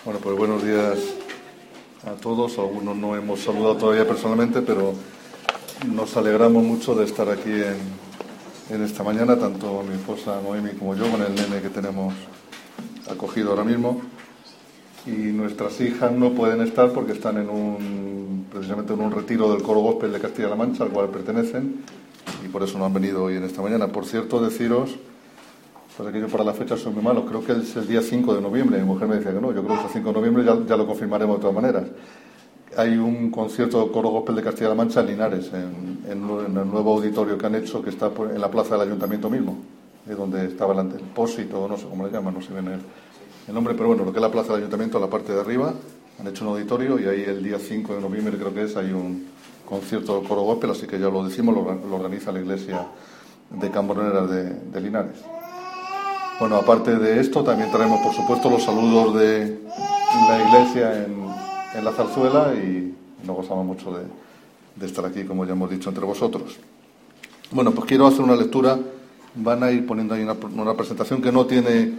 Bueno, pues buenos días a todos. Algunos no hemos saludado todavía personalmente, pero nos alegramos mucho de estar aquí en esta mañana, tanto mi esposa Noemi como yo, con el nene que tenemos acogido ahora mismo. Y nuestras hijas no pueden estar porque están precisamente en un retiro del Coro Gospel de Castilla-La Mancha, al cual pertenecen, y por eso no han venido hoy en esta mañana. Por cierto, deciros, pues que yo para la fecha soy muy malo, creo que es el día 5 de noviembre, mi mujer me decía que no, yo creo que es el 5 de noviembre, ya lo confirmaremos de todas maneras. Hay un concierto del Coro Gospel de Castilla-La Mancha en Linares, en el nuevo auditorio que han hecho, que está en la plaza del ayuntamiento mismo, donde estaba el pósito, no sé cómo le llaman, no sé bien el nombre, pero bueno, lo que es la plaza del ayuntamiento, la parte de arriba, han hecho un auditorio y ahí el día 5 de noviembre creo que es, hay un concierto del Coro Gospel, así que ya lo decimos, lo organiza la iglesia de Camboneras de Linares. Bueno, aparte de esto, también traemos, por supuesto, los saludos de la iglesia en la Zarzuela y nos gozamos mucho de estar aquí, como ya hemos dicho, entre vosotros. Bueno, pues quiero hacer una lectura. Van a ir poniendo ahí una presentación que no tiene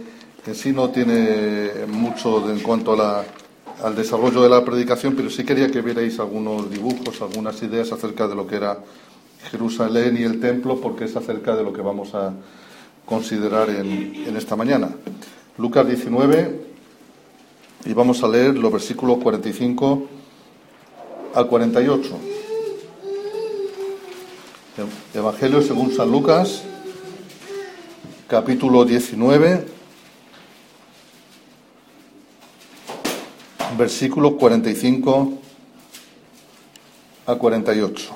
mucho en cuanto al desarrollo de la predicación, pero sí quería que vierais algunos dibujos, algunas ideas acerca de lo que era Jerusalén y el templo, porque es acerca de lo que vamos a considerar en esta mañana. Lucas 19, y vamos a leer los versículos 45 al 48. Evangelio según San Lucas, capítulo 19, versículos 45 a 48.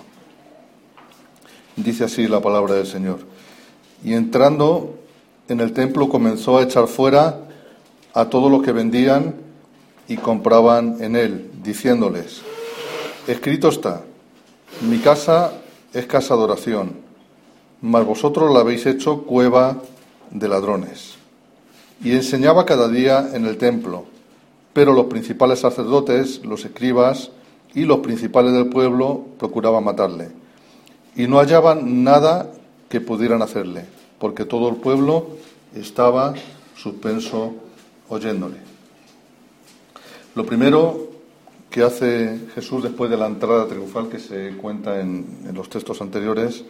Dice así la palabra del Señor. Y entrando en el templo comenzó a echar fuera a todos los que vendían y compraban en él, diciéndoles: escrito está, mi casa es casa de oración, mas vosotros la habéis hecho cueva de ladrones. Y enseñaba cada día en el templo, pero los principales sacerdotes, los escribas y los principales del pueblo procuraban matarle, y no hallaban nada que pudieran hacerle, porque todo el pueblo estaba suspenso oyéndole. Lo primero que hace Jesús después de la entrada triunfal que se cuenta en los textos anteriores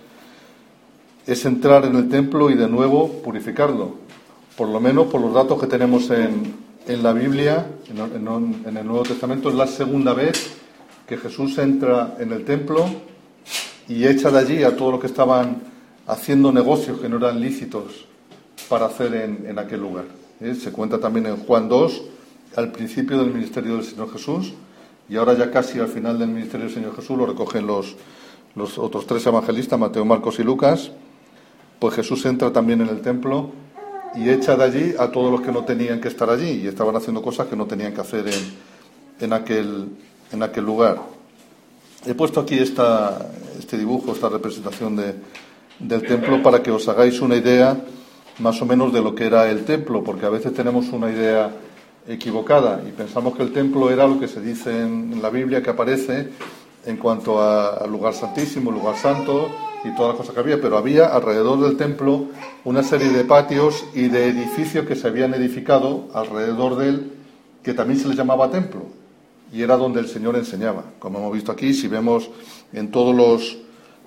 es entrar en el templo y de nuevo purificarlo. Por lo menos por los datos que tenemos en la Biblia, en el Nuevo Testamento, es la segunda vez que Jesús entra en el templo y echa de allí a todos los que estaban haciendo negocios que no eran lícitos para hacer en aquel lugar. Se cuenta también en Juan 2, al principio del ministerio del Señor Jesús, y ahora ya casi al final del ministerio del Señor Jesús, lo recogen los otros tres evangelistas, Mateo, Marcos y Lucas. Pues Jesús entra también en el templo y echa de allí a todos los que no tenían que estar allí y estaban haciendo cosas que no tenían que hacer en aquel lugar. He puesto aquí este dibujo, esta representación del templo, para que os hagáis una idea más o menos de lo que era el templo, porque a veces tenemos una idea equivocada y pensamos que el templo era lo que se dice en la Biblia que aparece en cuanto al lugar santísimo, lugar santo y todas las cosas que había, pero había alrededor del templo una serie de patios y de edificios que se habían edificado alrededor de él, que también se les llamaba templo, y era donde el Señor enseñaba. Como hemos visto aquí, si vemos en todos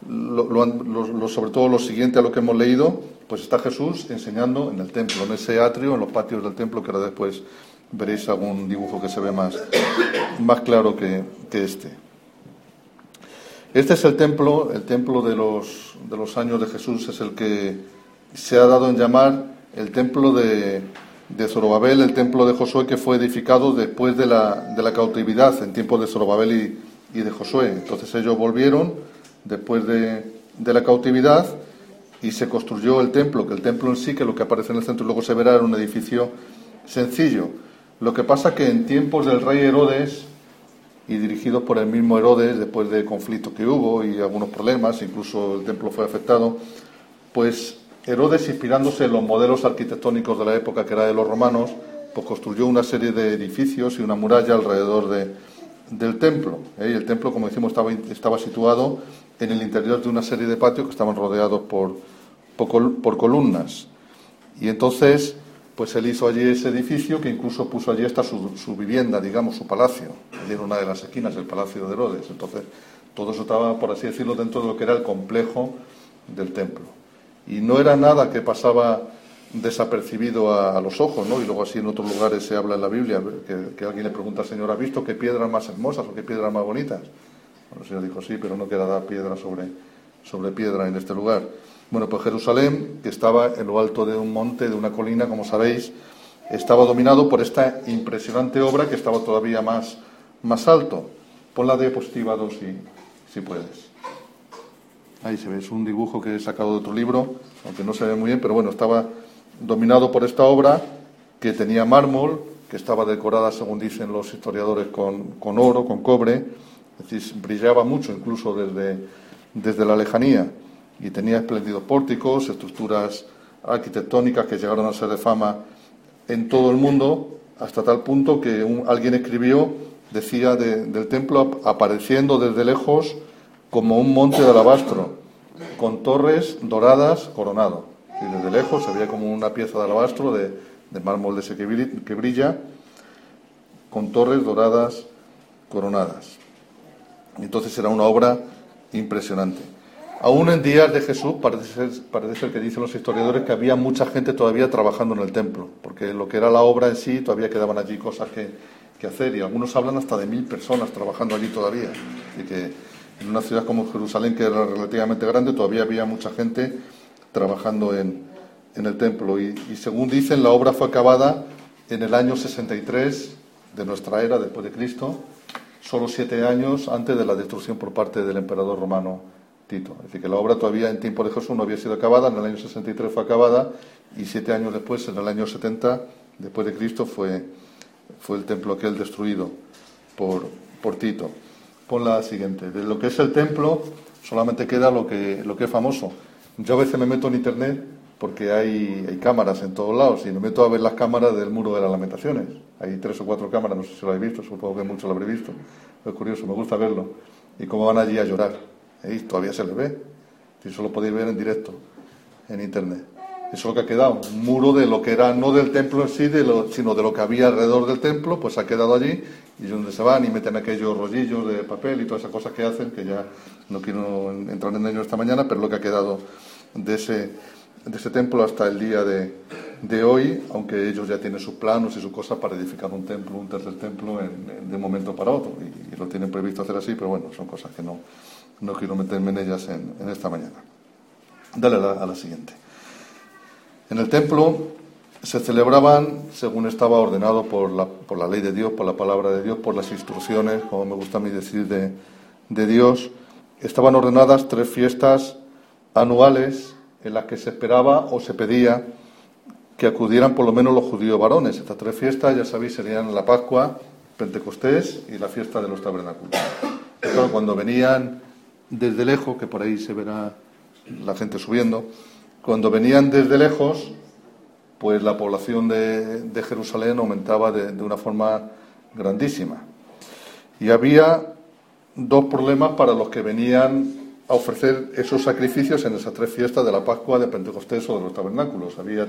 sobre todo lo siguiente a lo que hemos leído, pues está Jesús enseñando en el templo, en ese atrio, en los patios del templo, que ahora después veréis algún dibujo que se ve más claro que este. Este es el templo de los años de Jesús, es el que se ha dado en llamar el templo de Zorobabel, el templo de Josué, que fue edificado después de la cautividad, en tiempos de Zorobabel y de Josué. Entonces ellos volvieron después de la cautividad y se construyó el templo, que el templo en sí, que lo que aparece en el centro y luego se verá, era un edificio sencillo. Lo que pasa que en tiempos del rey Herodes, y dirigidos por el mismo Herodes, después de conflictos que hubo y algunos problemas, incluso el templo fue afectado, pues Herodes, inspirándose en los modelos arquitectónicos de la época, que era de los romanos, pues construyó una serie de edificios y una muralla alrededor del templo. Y el templo, como decimos, estaba situado en el interior de una serie de patios que estaban rodeados por columnas. Y entonces, pues él hizo allí ese edificio, que incluso puso allí hasta su vivienda, digamos, su palacio, allí en una de las esquinas, el Palacio de Herodes. Entonces, todo eso estaba, por así decirlo, dentro de lo que era el complejo del templo. Y no era nada que pasaba desapercibido a los ojos, ¿no? Y luego así en otros lugares se habla en la Biblia, que alguien le pregunta al Señor, ¿has visto qué piedras más hermosas o qué piedras más bonitas? Bueno, el Señor dijo, sí, pero no queda piedra sobre piedra en este lugar. Bueno, pues Jerusalén, que estaba en lo alto de un monte, de una colina, como sabéis, estaba dominado por esta impresionante obra que estaba todavía más alto. Pon la diapositiva 2 si puedes. Ahí se ve, es un dibujo que he sacado de otro libro, aunque no se ve muy bien, pero bueno, estaba dominado por esta obra que tenía mármol, que estaba decorada, según dicen los historiadores, con oro, con cobre, es decir, brillaba mucho incluso desde la lejanía, y tenía espléndidos pórticos, estructuras arquitectónicas que llegaron a ser de fama en todo el mundo, hasta tal punto que alguien escribió, decía del templo, apareciendo desde lejos como un monte de alabastro, con torres doradas coronado. Y desde lejos se veía como una pieza de alabastro de mármol de ese que brilla, con torres doradas coronadas. Entonces era una obra impresionante. Aún en días de Jesús parece ser que dicen los historiadores que había mucha gente todavía trabajando en el templo, porque lo que era la obra en sí todavía quedaban allí cosas que hacer, y algunos hablan hasta de 1.000 personas trabajando allí todavía. Así que en una ciudad como Jerusalén, que era relativamente grande, todavía había mucha gente trabajando en el templo. Y según dicen, la obra fue acabada en el año 63 de nuestra era, después de Cristo, solo 7 años antes de la destrucción por parte del emperador romano Tito. Es decir, que la obra todavía en tiempo de Jesús no había sido acabada, en el año 63 fue acabada, y 7 años después, en el año 70, después de Cristo, fue el templo aquel destruido por Tito. Pon la siguiente. De lo que es el templo solamente queda lo que es famoso. Yo a veces me meto en internet porque hay cámaras en todos lados, y me meto a ver las cámaras del Muro de las Lamentaciones. Hay 3 o 4 cámaras, no sé si lo habéis visto, supongo que muchos lo habréis visto. Es curioso, me gusta verlo. Y cómo van allí a llorar. Todavía se les ve. Y eso lo podéis ver en directo, en internet. Eso es lo que ha quedado. Un muro de lo que era, no del templo en sí, sino de lo que había alrededor del templo, pues ha quedado allí, y es donde se van y meten aquellos rollillos de papel y todas esas cosas que hacen, que ya no quiero entrar en ello esta mañana, pero lo que ha quedado de ese templo hasta el día de hoy, aunque ellos ya tienen sus planos y sus cosas para edificar un templo, un tercer templo de un momento para otro, y lo tienen previsto hacer así, pero bueno, son cosas que no quiero meterme en ellas en esta mañana. Dale a la siguiente. En el templo se celebraban, según estaba ordenado por la ley de Dios, por la palabra de Dios, por las instrucciones, como me gusta a mí decir, de Dios, estaban ordenadas 3 fiestas anuales en las que se esperaba o se pedía que acudieran por lo menos los judíos varones. Estas 3 fiestas, ya sabéis, serían la Pascua, Pentecostés y la fiesta de los tabernáculos. Claro, cuando venían desde lejos, que por ahí se verá la gente subiendo, cuando venían desde lejos, pues la población de Jerusalén aumentaba de una forma grandísima. Y había 2 problemas para los que venían a ofrecer esos sacrificios en esas 3 fiestas de la Pascua, de Pentecostés o de los tabernáculos. Había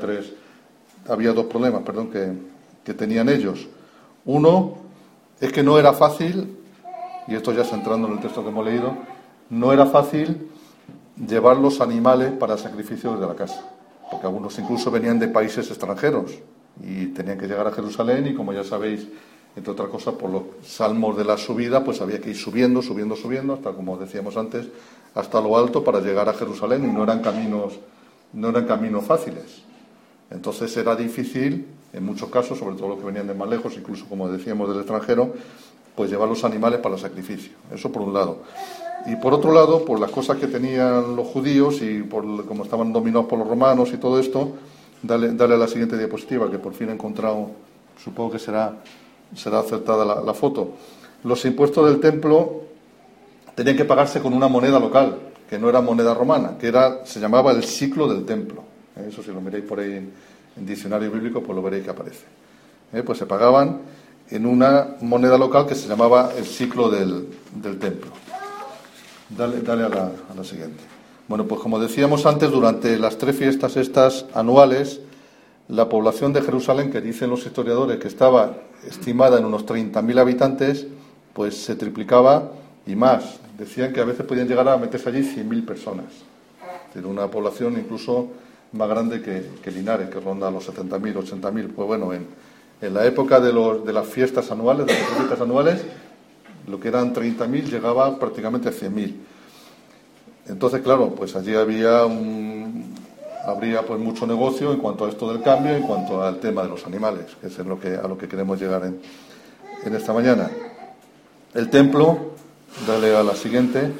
2 problemas, que tenían ellos. Uno es que no era fácil, y esto ya centrando en el texto que hemos leído, no era fácil llevar los animales para sacrificios de la casa, porque algunos incluso venían de países extranjeros y tenían que llegar a Jerusalén, y como ya sabéis, entre otras cosas, por los salmos de la subida, pues había que ir subiendo, hasta, como decíamos antes, hasta lo alto para llegar a Jerusalén, y no eran caminos fáciles. Entonces era difícil, en muchos casos, sobre todo los que venían de más lejos, incluso, como decíamos, del extranjero, pues llevar los animales para el sacrificio. Eso por un lado. Y por otro lado, por las cosas que tenían los judíos y por como estaban dominados por los romanos y todo esto, dale a la siguiente diapositiva, que por fin he encontrado, supongo que será acertada la foto. Los impuestos del templo tenían que pagarse con una moneda local, que no era moneda romana, se llamaba el siclo del templo. Eso, si lo miráis por ahí en diccionario bíblico, pues lo veréis que aparece. Pues se pagaban en una moneda local que se llamaba el siclo del templo. Dale a la siguiente. Bueno, pues como decíamos antes, durante las 3 fiestas estas anuales, la población de Jerusalén, que dicen los historiadores que estaba estimada en unos 30.000 habitantes, pues se triplicaba y más. Decían que a veces podían llegar a meterse allí 100.000 personas. Es decir, una población incluso más grande que Linares, que ronda los 70.000, 80.000. Pues bueno, en la época de las fiestas anuales, de las fiestas anuales, lo que eran 30.000 llegaba prácticamente a 100.000. Entonces, claro, pues allí habría pues mucho negocio en cuanto a esto del cambio, en cuanto al tema de los animales, que es a lo que queremos llegar en esta mañana. El templo, dale a la siguiente,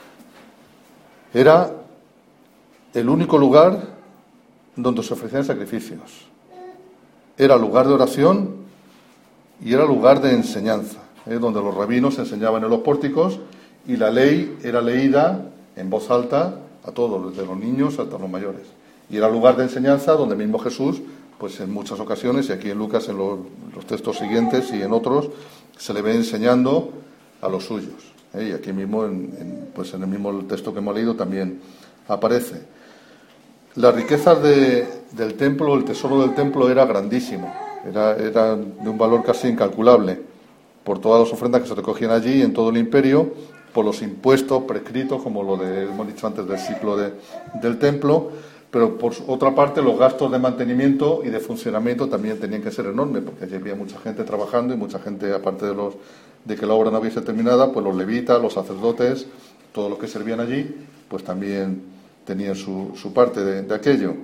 era el único lugar donde se ofrecían sacrificios. Era lugar de oración y era lugar de enseñanza, donde los rabinos enseñaban en los pórticos y la ley era leída en voz alta a todos, desde los niños hasta los mayores. Y era lugar de enseñanza donde mismo Jesús, pues en muchas ocasiones, y aquí en Lucas en los textos siguientes y en otros, se le ve enseñando a los suyos. Y aquí mismo, pues en el mismo texto que hemos leído, también aparece. Las riquezas del templo, el tesoro del templo era grandísimo, era de un valor casi incalculable, por todas las ofrendas que se recogían allí en todo el imperio, por los impuestos prescritos, como lo hemos dicho antes del ciclo del templo, pero por otra parte los gastos de mantenimiento y de funcionamiento también tenían que ser enormes, porque allí había mucha gente trabajando y mucha gente, aparte de que la obra no hubiese terminada, pues los levitas, los sacerdotes, todos los que servían allí, pues también tenían su parte de aquello.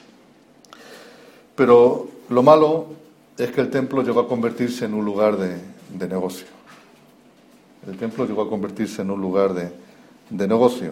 Pero lo malo es que el templo llegó a convertirse en un lugar de negocio. El templo llegó a convertirse en un lugar de negocio.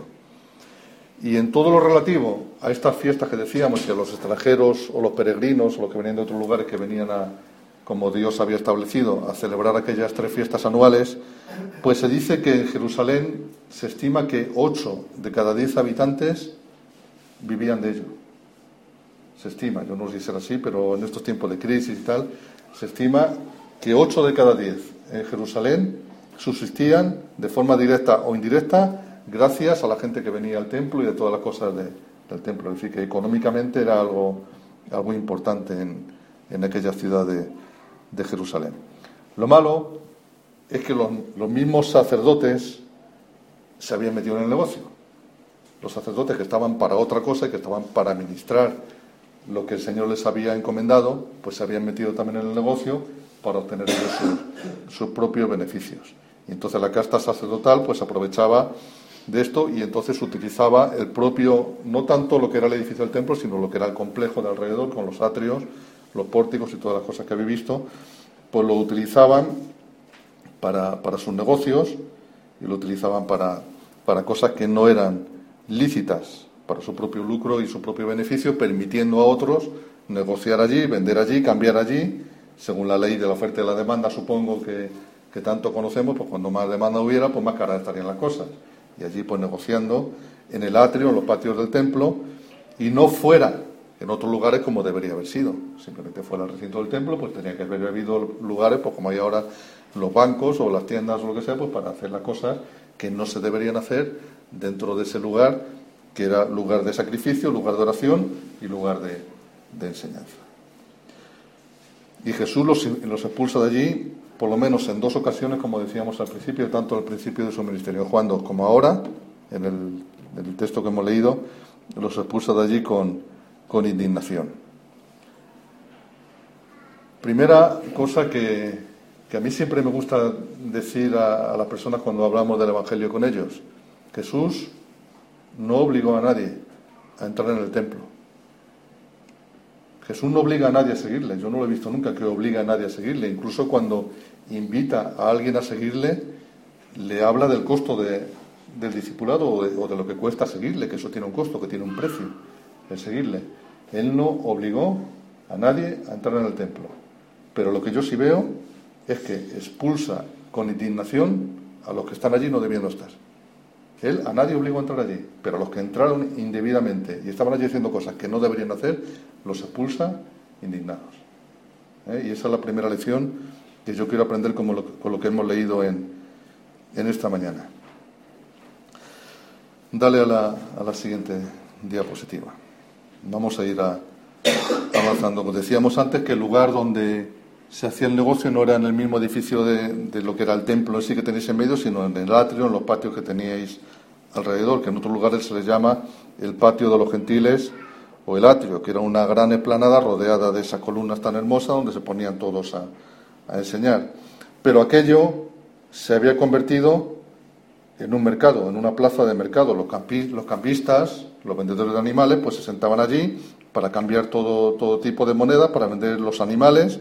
Y en todo lo relativo a estas fiestas que decíamos, que a los extranjeros o los peregrinos o los que venían de otros lugares que venían como Dios había establecido, a celebrar aquellas 3 fiestas anuales, pues se dice que en Jerusalén se estima que 8 de cada 10 habitantes vivían de ello. Se estima, yo no sé si será así, pero en estos tiempos de crisis y tal, se estima que 8 de cada 10 en Jerusalén subsistían de forma directa o indirecta gracias a la gente que venía al templo y de todas las cosas del templo. Es decir, que económicamente era algo importante en aquella ciudad de Jerusalén. Lo malo es que los mismos sacerdotes se habían metido en el negocio. Los sacerdotes que estaban para otra cosa y que estaban para administrar lo que el Señor les había encomendado, pues se habían metido también en el negocio para obtener ellos sus propios beneficios. Y entonces la casta sacerdotal pues aprovechaba de esto y entonces utilizaba el propio, no tanto lo que era el edificio del templo, sino lo que era el complejo de alrededor, con los atrios, los pórticos y todas las cosas que habéis visto, pues lo utilizaban para sus negocios y lo utilizaban para cosas que no eran lícitas, para su propio lucro y su propio beneficio, permitiendo a otros negociar allí, vender allí, cambiar allí, según la ley de la oferta y la demanda, supongo que tanto conocemos, pues cuando más demanda hubiera, pues más caras estarían las cosas. Y allí pues negociando en el atrio, en los patios del templo, y no fuera en otros lugares como debería haber sido. Simplemente fuera el recinto del templo, pues tenía que haber habido lugares, pues como hay ahora los bancos o las tiendas o lo que sea, pues para hacer las cosas que no se deberían hacer dentro de ese lugar, que era lugar de sacrificio, lugar de oración y lugar de enseñanza. Y Jesús los expulsa de allí, por lo menos en 2 ocasiones, como decíamos al principio, tanto al principio de su ministerio, Juan 2, como ahora, en el texto que hemos leído, los expulsa de allí con indignación. Primera cosa que a mí siempre me gusta decir a las personas cuando hablamos del Evangelio con ellos: Jesús no obligó a nadie a entrar en el templo. Jesús no obliga a nadie a seguirle. Yo no lo he visto nunca que obligue a nadie a seguirle. Incluso cuando invita a alguien a seguirle, le habla del costo del discipulado o de lo que cuesta seguirle, que eso tiene un costo, que tiene un precio, el seguirle. Él no obligó a nadie a entrar en el templo. Pero lo que yo sí veo es que expulsa con indignación a los que están allí no debiendo estar. Él a nadie obligó a entrar allí, pero a los que entraron indebidamente y estaban allí haciendo cosas que no deberían hacer, los expulsa indignados. Y esa es la primera lección que yo quiero aprender con lo que hemos leído en esta mañana. Dale a la siguiente diapositiva. Vamos a ir a avanzando. Como decíamos antes, que el lugar donde se hacía el negocio no era en el mismo edificio de lo que era el templo en sí que tenéis en medio, sino en el atrio, en los patios que teníais alrededor, que en otros lugares se les llama el patio de los gentiles o el atrio, que era una gran explanada rodeada de esas columnas tan hermosas donde se ponían todos a enseñar. Pero aquello se había convertido en un mercado, en una plaza de mercado. Los campistas, los vendedores de animales, pues se sentaban allí para cambiar todo tipo de monedas, para vender los animales.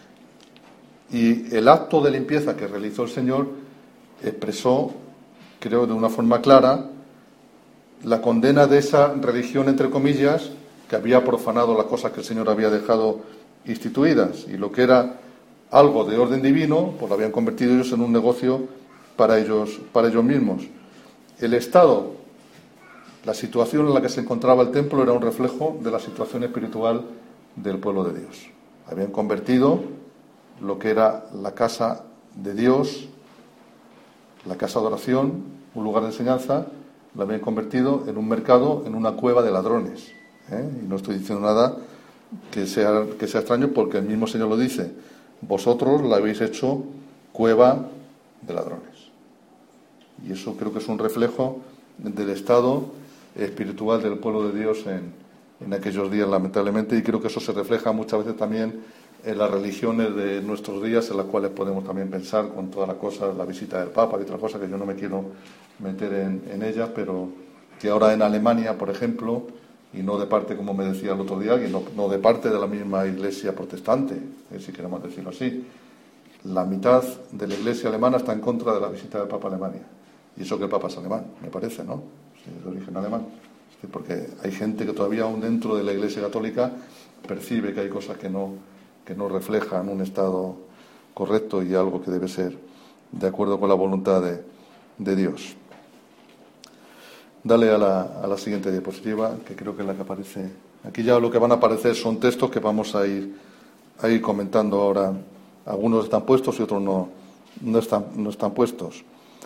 Y el acto de limpieza que realizó el Señor expresó, creo de una forma clara, la condena de esa religión, entre comillas, que había profanado las cosas que el Señor había dejado instituidas, y lo que era algo de orden divino, pues lo habían convertido ellos en un negocio para ellos mismos. El estado, la situación en la que se encontraba el templo era un reflejo de la situación espiritual del pueblo de Dios. Habían convertido lo que era la casa de Dios, la casa de oración, un lugar de enseñanza, lo habían convertido en un mercado, en una cueva de ladrones. Y no estoy diciendo nada que sea extraño, porque el mismo Señor lo dice: vosotros la habéis hecho cueva de ladrones. Y eso creo que es un reflejo del estado espiritual del pueblo de Dios en aquellos días, lamentablemente, y creo que eso se refleja muchas veces también en las religiones de nuestros días, en las cuales podemos también pensar con todas las cosas, la visita del Papa y otras cosas que yo no me quiero meter en ellas, pero que ahora en Alemania, por ejemplo, y no de parte, como me decía el otro día alguien, no de parte de la misma Iglesia protestante, si queremos decirlo así, la mitad de la Iglesia alemana está en contra de la visita del Papa a Alemania. Y eso que el Papa es alemán, me parece, ¿no? Sí, es de origen alemán. Sí, porque hay gente que todavía aún dentro de la Iglesia católica percibe que hay cosas que no reflejan un estado correcto y algo que debe ser de acuerdo con la voluntad de Dios. Dale a la siguiente diapositiva, que creo que es la que aparece. Aquí ya lo que van a aparecer son textos que vamos a ir comentando ahora. Algunos están puestos y otros no están puestos.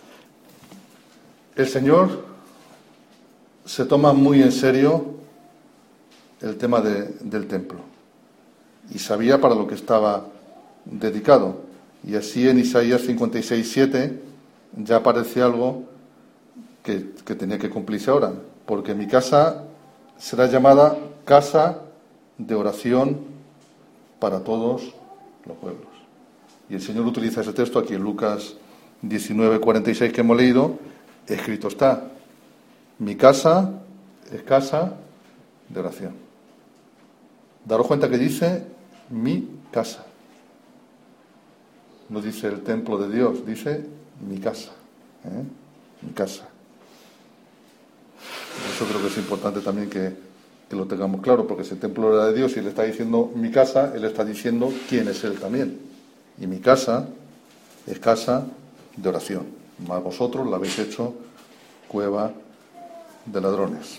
El Señor se toma muy en serio el tema del templo y sabía para lo que estaba dedicado. Y así en Isaías 56:7 ya aparece algo que tenía que cumplirse ahora, porque mi casa será llamada casa de oración para todos los pueblos. Y el Señor utiliza ese texto aquí en Lucas 19:46 que hemos leído. Escrito está: mi casa es casa de oración. Daros cuenta que dice mi casa. No dice el templo de Dios, dice mi casa. Mi casa. Eso creo que es importante también que lo tengamos claro, porque si el templo era de Dios y Él está diciendo mi casa, Él está diciendo quién es Él también. Y mi casa es casa de oración. Mas vosotros la habéis hecho cueva de ladrones.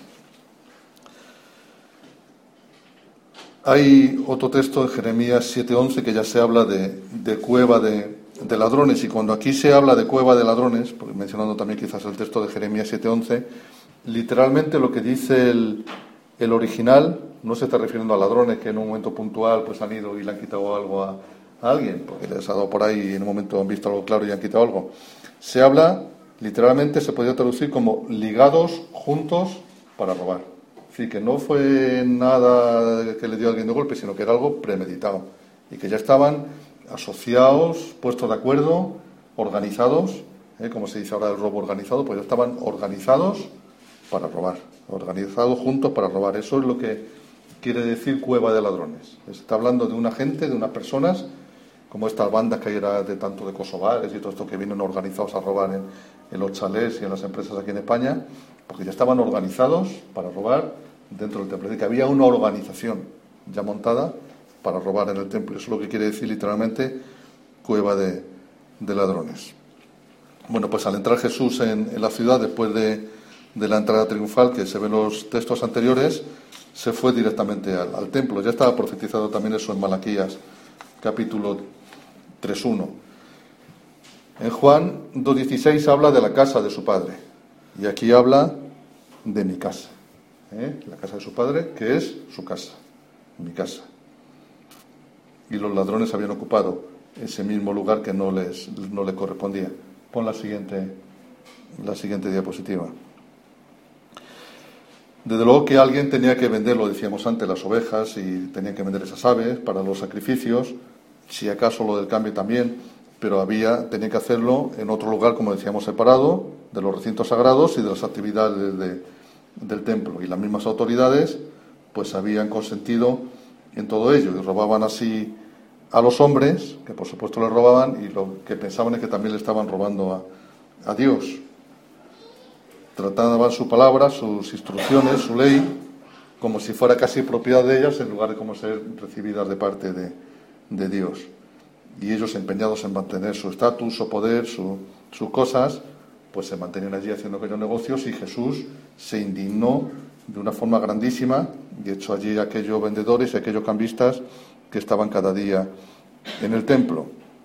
Hay otro texto en Jeremías 7:11 que ya se habla de cueva de ladrones, y cuando aquí se habla de cueva de ladrones, porque mencionando también quizás el texto de Jeremías 7:11, literalmente lo que dice el original no se está refiriendo a ladrones que en un momento puntual pues han ido y le han quitado algo a alguien, porque les ha dado por ahí y en un momento han visto algo claro y han quitado algo. Se habla, literalmente se podría traducir como ligados juntos para robar. Es decir, que no fue nada que le dio a alguien de golpe, sino que era algo premeditado y que ya estaban asociados, puestos de acuerdo, organizados, como se dice ahora el robo organizado, pues ya estaban organizados para robar, organizados juntos para robar. Eso es lo que quiere decir cueva de ladrones. Se está hablando de una gente, de unas personas, como estas bandas que hay de tanto de kosovares y todo esto que vienen organizados a robar en los chalés y en las empresas aquí en España, porque ya estaban organizados para robar dentro del templo. Es decir, que había una organización ya montada para robar en el templo. Eso es lo que quiere decir literalmente cueva de ladrones. Bueno, pues al entrar Jesús en la ciudad, después de la entrada triunfal, que se ven los textos anteriores, se fue directamente al templo. Ya estaba profetizado también eso en Malaquías, capítulo 3:1. En Juan 2:16 habla de la casa de su padre, y aquí habla de mi casa, la casa de su padre, que es su casa. en mi casa. Y los ladrones habían ocupado ese mismo lugar que no les correspondía. Pon la siguiente diapositiva. Desde luego que alguien tenía que vender, lo decíamos antes, las ovejas, y tenían que vender esas aves para los sacrificios, si acaso lo del cambio también, pero tenía que hacerlo en otro lugar, como decíamos, separado de los recintos sagrados y de las actividades del templo. Y las mismas autoridades pues habían consentido en todo ello, y robaban así a los hombres, que por supuesto les robaban, y lo que pensaban es que también le estaban robando a Dios. Trataban su palabra, sus instrucciones, su ley, como si fuera casi propiedad de ellas, en lugar de como ser recibidas de parte de Dios. Y ellos, empeñados en mantener su estatus, su poder, sus cosas, pues se mantenían allí haciendo aquellos negocios, y Jesús se indignó de una forma grandísima y echó allí a aquellos vendedores y a aquellos cambistas que estaban cada día en el templo.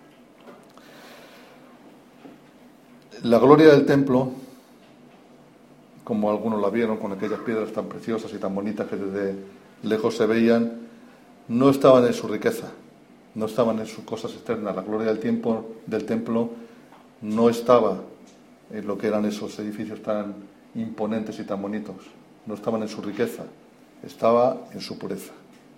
La gloria del templo, como algunos la vieron con aquellas piedras tan preciosas y tan bonitas que desde lejos se veían, no estaban en su riqueza, no estaban en sus cosas externas. La gloria del templo no estaba en lo que eran esos edificios tan imponentes y tan bonitos, no estaban en su riqueza, estaba en su pureza.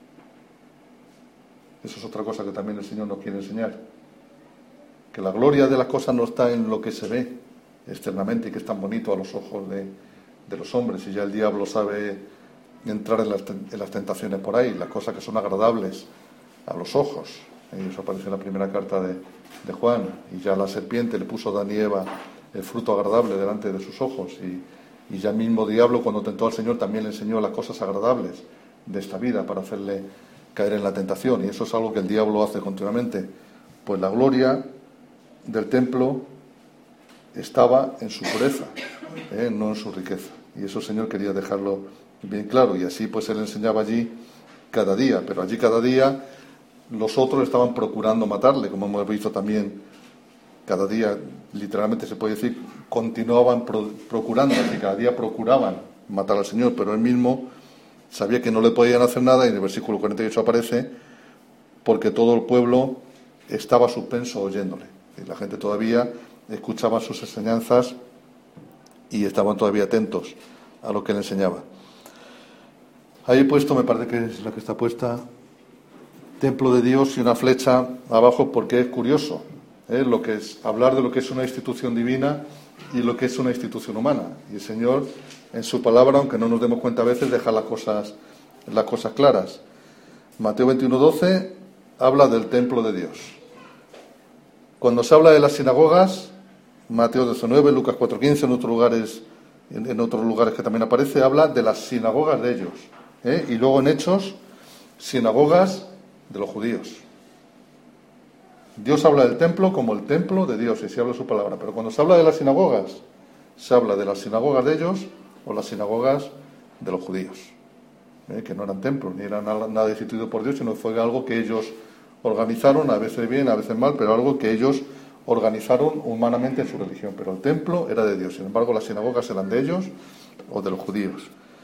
Eso es otra cosa que también el Señor nos quiere enseñar, que la gloria de las cosas no está en lo que se ve externamente y que es tan bonito a los ojos de los hombres, y ya el diablo sabe entrar en las tentaciones por ahí, las cosas que son agradables a los ojos. Y eso aparece en la primera carta de Juan, y ya la serpiente le puso a Adán y Eva el fruto agradable delante de sus ojos, y ya mismo diablo, cuando tentó al Señor, también le enseñó las cosas agradables de esta vida para hacerle caer en la tentación, y eso es algo que el diablo hace continuamente. Pues la gloria del templo estaba en su pureza, no en su riqueza, y eso el Señor quería dejarlo bien claro, y así pues él enseñaba allí cada día, pero allí cada día los otros estaban procurando matarle, como hemos visto también cada día, literalmente se puede decir, continuaban procurando, así cada día procuraban matar al Señor, pero él mismo sabía que no le podían hacer nada, y en el versículo 48 aparece, porque todo el pueblo estaba suspenso oyéndole, y la gente todavía escuchaba sus enseñanzas y estaban todavía atentos a lo que él enseñaba. Ahí he puesto, me parece que es la que está puesta, templo de Dios, y una flecha abajo, porque es curioso lo que es hablar de lo que es una institución divina y lo que es una institución humana. Y el Señor, en su palabra, aunque no nos demos cuenta a veces, deja las cosas claras. Mateo 21:12 habla del templo de Dios. Cuando se habla de las sinagogas, Mateo 19, Lucas 4:15, en otros lugares que también aparece, habla de las sinagogas de ellos. Y luego en Hechos, sinagogas de los judíos. Dios habla del templo como el templo de Dios, y se habla de su palabra, pero cuando se habla de las sinagogas, se habla de las sinagogas de ellos o las sinagogas de los judíos, que no eran templos, ni eran nada instituido por Dios, sino que fue algo que ellos organizaron, a veces bien, a veces mal, pero algo que ellos organizaron humanamente en su religión. Pero el templo era de Dios, sin embargo las sinagogas eran de ellos o de los judíos.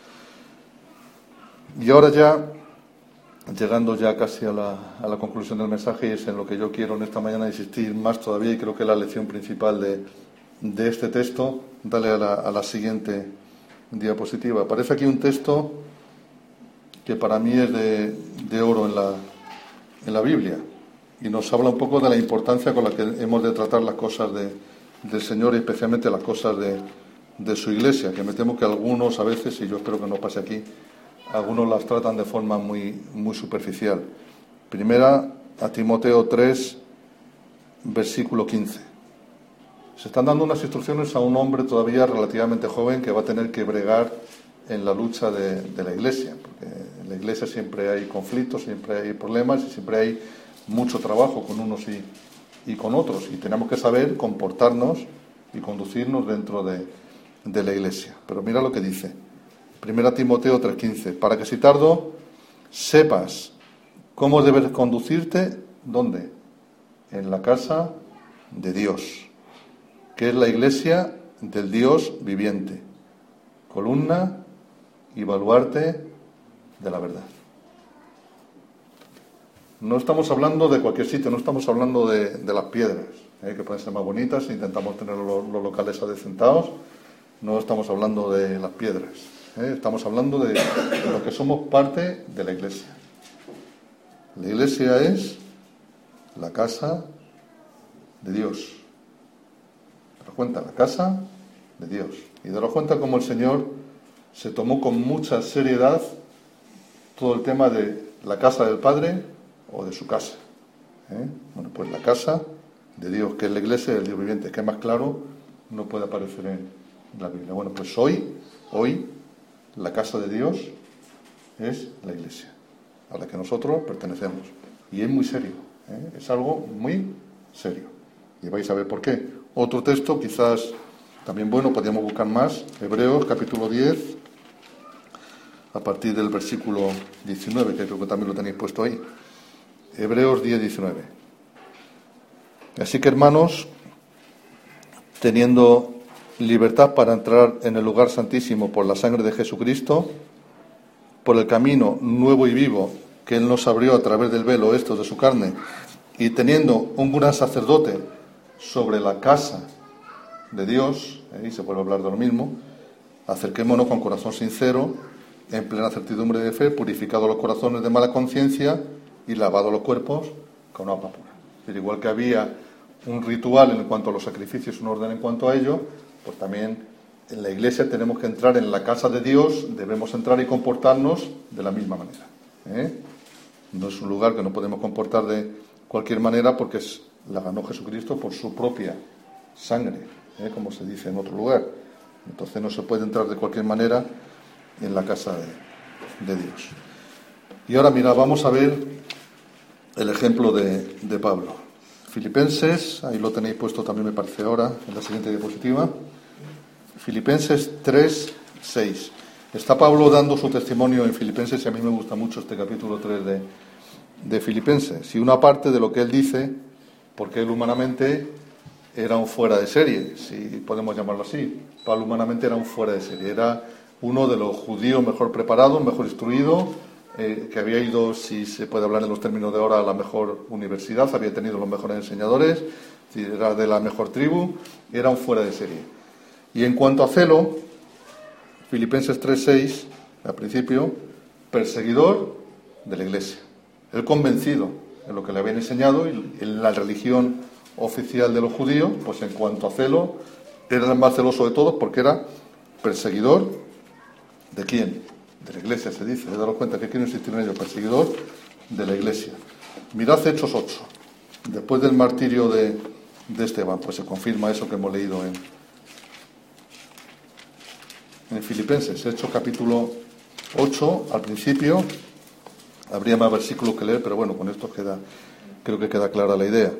Y ahora ya, llegando ya casi a la conclusión del mensaje, y es en lo que yo quiero en esta mañana insistir más todavía, y creo que es la lección principal de este texto. Dale a la siguiente diapositiva. Aparece aquí un texto que para mí es de oro en la Biblia, y nos habla un poco de la importancia con la que hemos de tratar las cosas del Señor, y especialmente las cosas de su Iglesia, que me temo que algunos a veces, y yo espero que no pase aquí, algunos las tratan de forma muy, muy superficial. Primera a Timoteo 3, versículo 15. Se están dando unas instrucciones a un hombre todavía relativamente joven que va a tener que bregar en la lucha de la Iglesia, porque en la Iglesia siempre hay conflictos, siempre hay problemas y siempre hay mucho trabajo con unos y con otros, y tenemos que saber comportarnos y conducirnos dentro de la Iglesia. Pero mira lo que dice 1 Timoteo 3:15, para que si tardo sepas cómo debes conducirte. ¿Dónde? En la casa de Dios, que es la Iglesia del Dios viviente, columna y baluarte de la verdad. No estamos hablando de cualquier sitio, no estamos hablando de las piedras, que pueden ser más bonitas, intentamos tener los locales adecentados. No estamos hablando de las piedras, estamos hablando de lo que somos parte de la Iglesia. La Iglesia es la casa de Dios. Daros cuenta, la casa de Dios. Y daros cuenta cómo el Señor se tomó con mucha seriedad todo el tema de la casa del Padre o de su casa. Bueno, pues la casa de Dios, que es la Iglesia del Dios viviente, que más claro no puede aparecer en la Biblia. Bueno, pues hoy la casa de Dios es la Iglesia, a la que nosotros pertenecemos. Y es muy serio, es algo muy serio. Y vais a ver por qué. Otro texto, quizás también bueno, podríamos buscar más. Hebreos, capítulo 10, a partir del versículo 19, que creo que también lo tenéis puesto ahí. Hebreos 10, 19. Así que, hermanos, teniendo libertad para entrar en el lugar santísimo por la sangre de Jesucristo, por el camino nuevo y vivo que Él nos abrió a través del velo esto de su carne, y teniendo un gran sacerdote sobre la casa de Dios, y se puede hablar de lo mismo, acerquémonos con corazón sincero, en plena certidumbre de fe, purificados los corazones de mala conciencia y lavados los cuerpos con agua pura. Pero igual que había un ritual en cuanto a los sacrificios, un orden en cuanto a ello, pues también en la Iglesia tenemos que entrar en la casa de Dios, debemos entrar y comportarnos de la misma manera. No es un lugar que no podemos comportar de cualquier manera porque la ganó Jesucristo por su propia sangre, como se dice en otro lugar. Entonces no se puede entrar de cualquier manera en la casa de Dios. Y ahora mira, vamos a ver el ejemplo de Pablo. Filipenses, ahí lo tenéis puesto también me parece ahora, en la siguiente diapositiva. Filipenses 3, 6. Está Pablo dando su testimonio en Filipenses y a mí me gusta mucho este capítulo 3 de Filipenses. Y una parte de lo que él dice, porque él humanamente era un fuera de serie, si podemos llamarlo así. Pablo humanamente era un fuera de serie, era uno de los judíos mejor preparados, mejor instruido, que había ido, si se puede hablar en los términos de ahora, a la mejor universidad, había tenido los mejores enseñadores, era de la mejor tribu, era un fuera de serie. Y en cuanto a celo, Filipenses 3:6, al principio, perseguidor de la Iglesia. Él convencido en lo que le habían enseñado y en la religión oficial de los judíos, pues en cuanto a celo, era el más celoso de todos porque era perseguidor de quién, de la Iglesia, se dice. Daros cuenta que quiero insistir en ello, perseguidor de la Iglesia. Mirad Hechos 8, después del martirio de Esteban, pues se confirma eso que hemos leído en Filipenses. Hechos capítulo 8, al principio, habría más versículos que leer, pero bueno, con esto creo que queda clara la idea.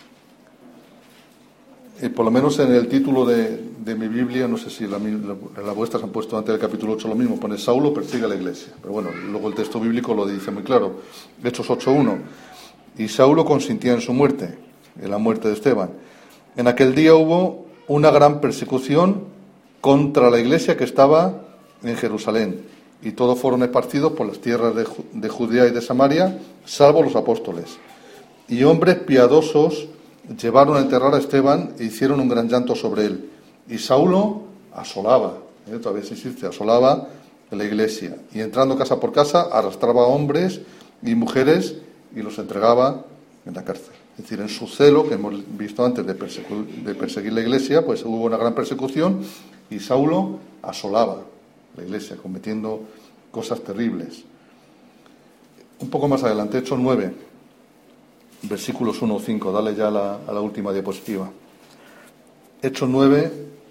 Por lo menos en el título de mi Biblia, no sé si la vuestra se han puesto antes del capítulo 8 lo mismo, pone Saulo persigue a la Iglesia. Pero bueno, luego el texto bíblico lo dice muy claro. Hechos 8:1. Y Saulo consintía en su muerte, en la muerte de Esteban. En aquel día hubo una gran persecución contra la Iglesia que estaba en Jerusalén. Y todos fueron esparcidos por las tierras de Judea y de Samaria, salvo los apóstoles. Y hombres piadosos llevaron a enterrar a Esteban e hicieron un gran llanto sobre él. Y Saulo asolaba, todavía se existe, asolaba la iglesia. Y entrando casa por casa, arrastraba a hombres y mujeres y los entregaba en la cárcel. Es decir, en su celo, que hemos visto antes de perseguir la iglesia, pues hubo una gran persecución y Saulo asolaba la iglesia, cometiendo cosas terribles. Un poco más adelante, Hechos 9. Versículos 1 o 5, dale ya a la última diapositiva. Hechos 9,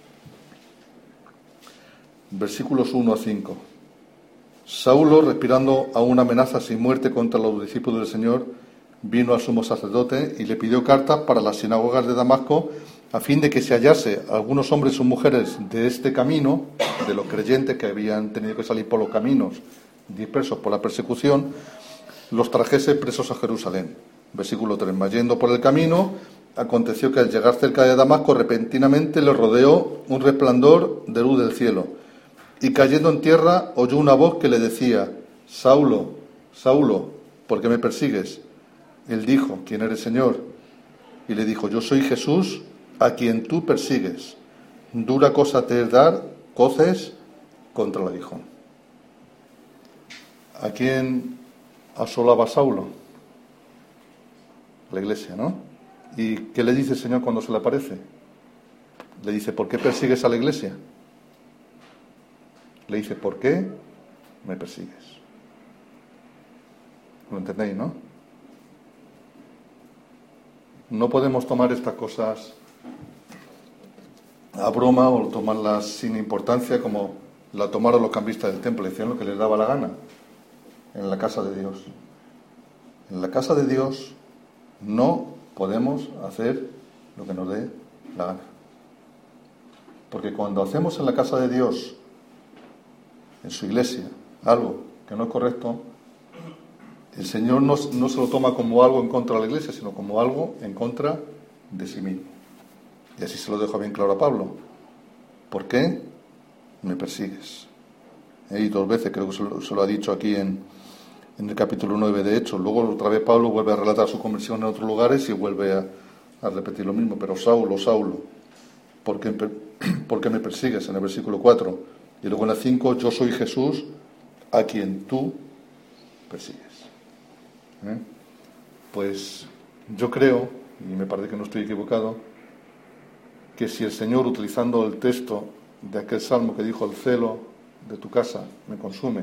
versículos 1 a 5. Saulo, respirando aún amenazas y muerte contra los discípulos del Señor, vino al sumo sacerdote y le pidió cartas para las sinagogas de Damasco, a fin de que se hallase algunos hombres o mujeres de este camino, de los creyentes que habían tenido que salir por los caminos dispersos por la persecución, los trajese presos a Jerusalén. Versículo 3. Mas yendo por el camino, aconteció que al llegar cerca de Damasco, repentinamente le rodeó un resplandor de luz del cielo. Y cayendo en tierra, oyó una voz que le decía: Saulo, Saulo, ¿por qué me persigues? Él dijo: ¿quién eres, Señor? Y le dijo: yo soy Jesús, a quien tú persigues. Dura cosa te es dar coces contra el aguijón. ¿A quién asolaba Saulo? La iglesia, ¿no? ¿Y qué le dice el Señor cuando se le aparece? Le dice: ¿por qué persigues a la iglesia? Le dice: ¿por qué me persigues? ¿Lo entendéis, no? No podemos tomar estas cosas a broma o tomarlas sin importancia como la tomaron los cambistas del templo. Decían lo que les daba la gana en la casa de Dios. En la casa de Dios no podemos hacer lo que nos dé la gana. Porque cuando hacemos en la casa de Dios, en su iglesia, algo que no es correcto, el Señor no se lo toma como algo en contra de la iglesia, sino como algo en contra de sí mismo. Y así se lo dejo bien claro a Pablo. ¿Por qué me persigues? Y 2 veces creo que se lo ha dicho aquí en el capítulo 9 de Hechos. Luego otra vez Pablo vuelve a relatar su conversión en otros lugares y vuelve a repetir lo mismo. Pero Saulo, Saulo, ¿por qué me persigues? En el versículo 4. Y luego en el 5, yo soy Jesús, a quien tú persigues. Pues yo creo, y me parece que no estoy equivocado, que si el Señor, utilizando el texto de aquel salmo que dijo: el celo de tu casa me consume,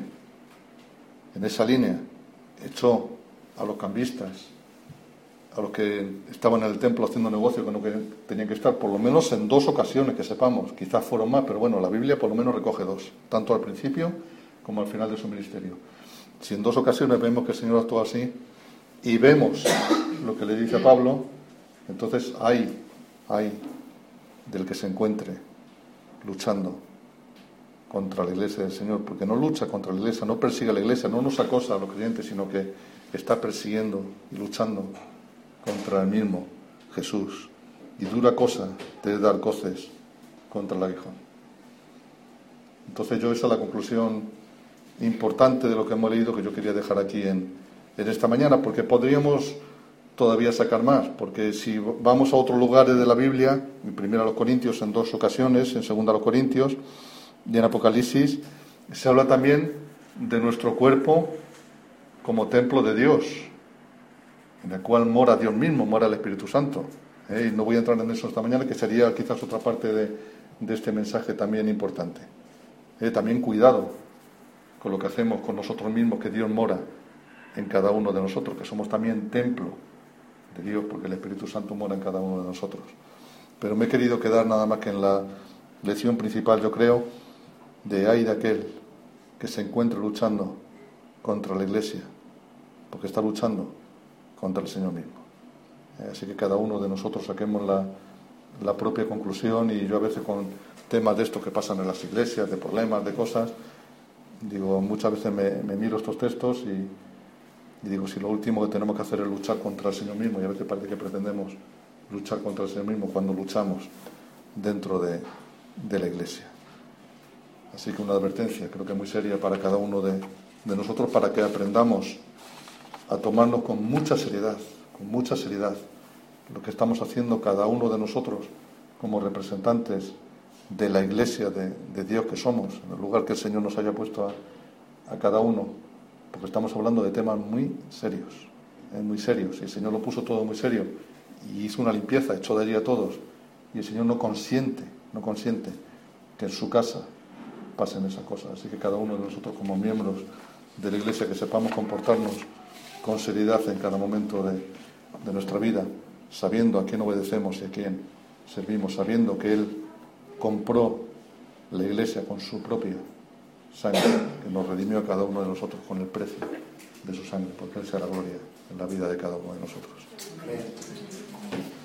en esa línea echó a los cambistas, a los que estaban en el templo haciendo negocio con lo que tenían que estar, por lo menos en 2 ocasiones que sepamos, quizás fueron más, pero bueno, la Biblia por lo menos recoge 2, tanto al principio como al final de su ministerio. Si en 2 ocasiones vemos que el Señor actuó así y vemos lo que le dice a Pablo, entonces hay del que se encuentre luchando contra la iglesia del Señor, porque no lucha contra la iglesia, no persigue a la iglesia, no nos acosa a los creyentes, sino que está persiguiendo y luchando contra el mismo Jesús. Y dura cosa te es dar coces contra el aguijón. Entonces esa es la conclusión importante de lo que hemos leído, que yo quería dejar aquí en esta mañana, porque podríamos todavía sacar más, porque si vamos a otros lugares de la Biblia, en primero a los Corintios en 2 ocasiones, en segunda a los Corintios y en Apocalipsis, se habla también de nuestro cuerpo como templo de Dios, en el cual mora Dios mismo, mora el Espíritu Santo. Y no voy a entrar en eso esta mañana, que sería quizás otra parte de este mensaje también importante. También cuidado con lo que hacemos con nosotros mismos, que Dios mora en cada uno de nosotros, que somos también templo de Dios, porque el Espíritu Santo mora en cada uno de nosotros. Pero me he querido quedar nada más que en la lección principal, yo creo, de aquel que se encuentra luchando contra la iglesia, porque está luchando contra el Señor mismo. Así que cada uno de nosotros saquemos la propia conclusión. Y yo a veces con temas de estos que pasan en las iglesias, de problemas, de cosas, digo, muchas veces me miro estos textos y digo, si lo último que tenemos que hacer es luchar contra el Señor mismo, y a veces parece que pretendemos luchar contra el Señor mismo cuando luchamos dentro de la iglesia. Así que una advertencia, creo que muy seria para cada uno de nosotros, para que aprendamos a tomarnos con mucha seriedad lo que estamos haciendo cada uno de nosotros como representantes de la iglesia de Dios que somos, en el lugar que el Señor nos haya puesto a cada uno, porque estamos hablando de temas muy serios, y el Señor lo puso todo muy serio y hizo una limpieza, echó de allí a todos, y el Señor no consiente que en su casa pasen esas cosas. Así que cada uno de nosotros, como miembros de la iglesia, que sepamos comportarnos con seriedad en cada momento de nuestra vida, sabiendo a quién obedecemos y a quién servimos, sabiendo que Él compró la iglesia con su propia sangre, que nos redimió a cada uno de nosotros con el precio de su sangre, porque Él sea la gloria en la vida de cada uno de nosotros. Amén.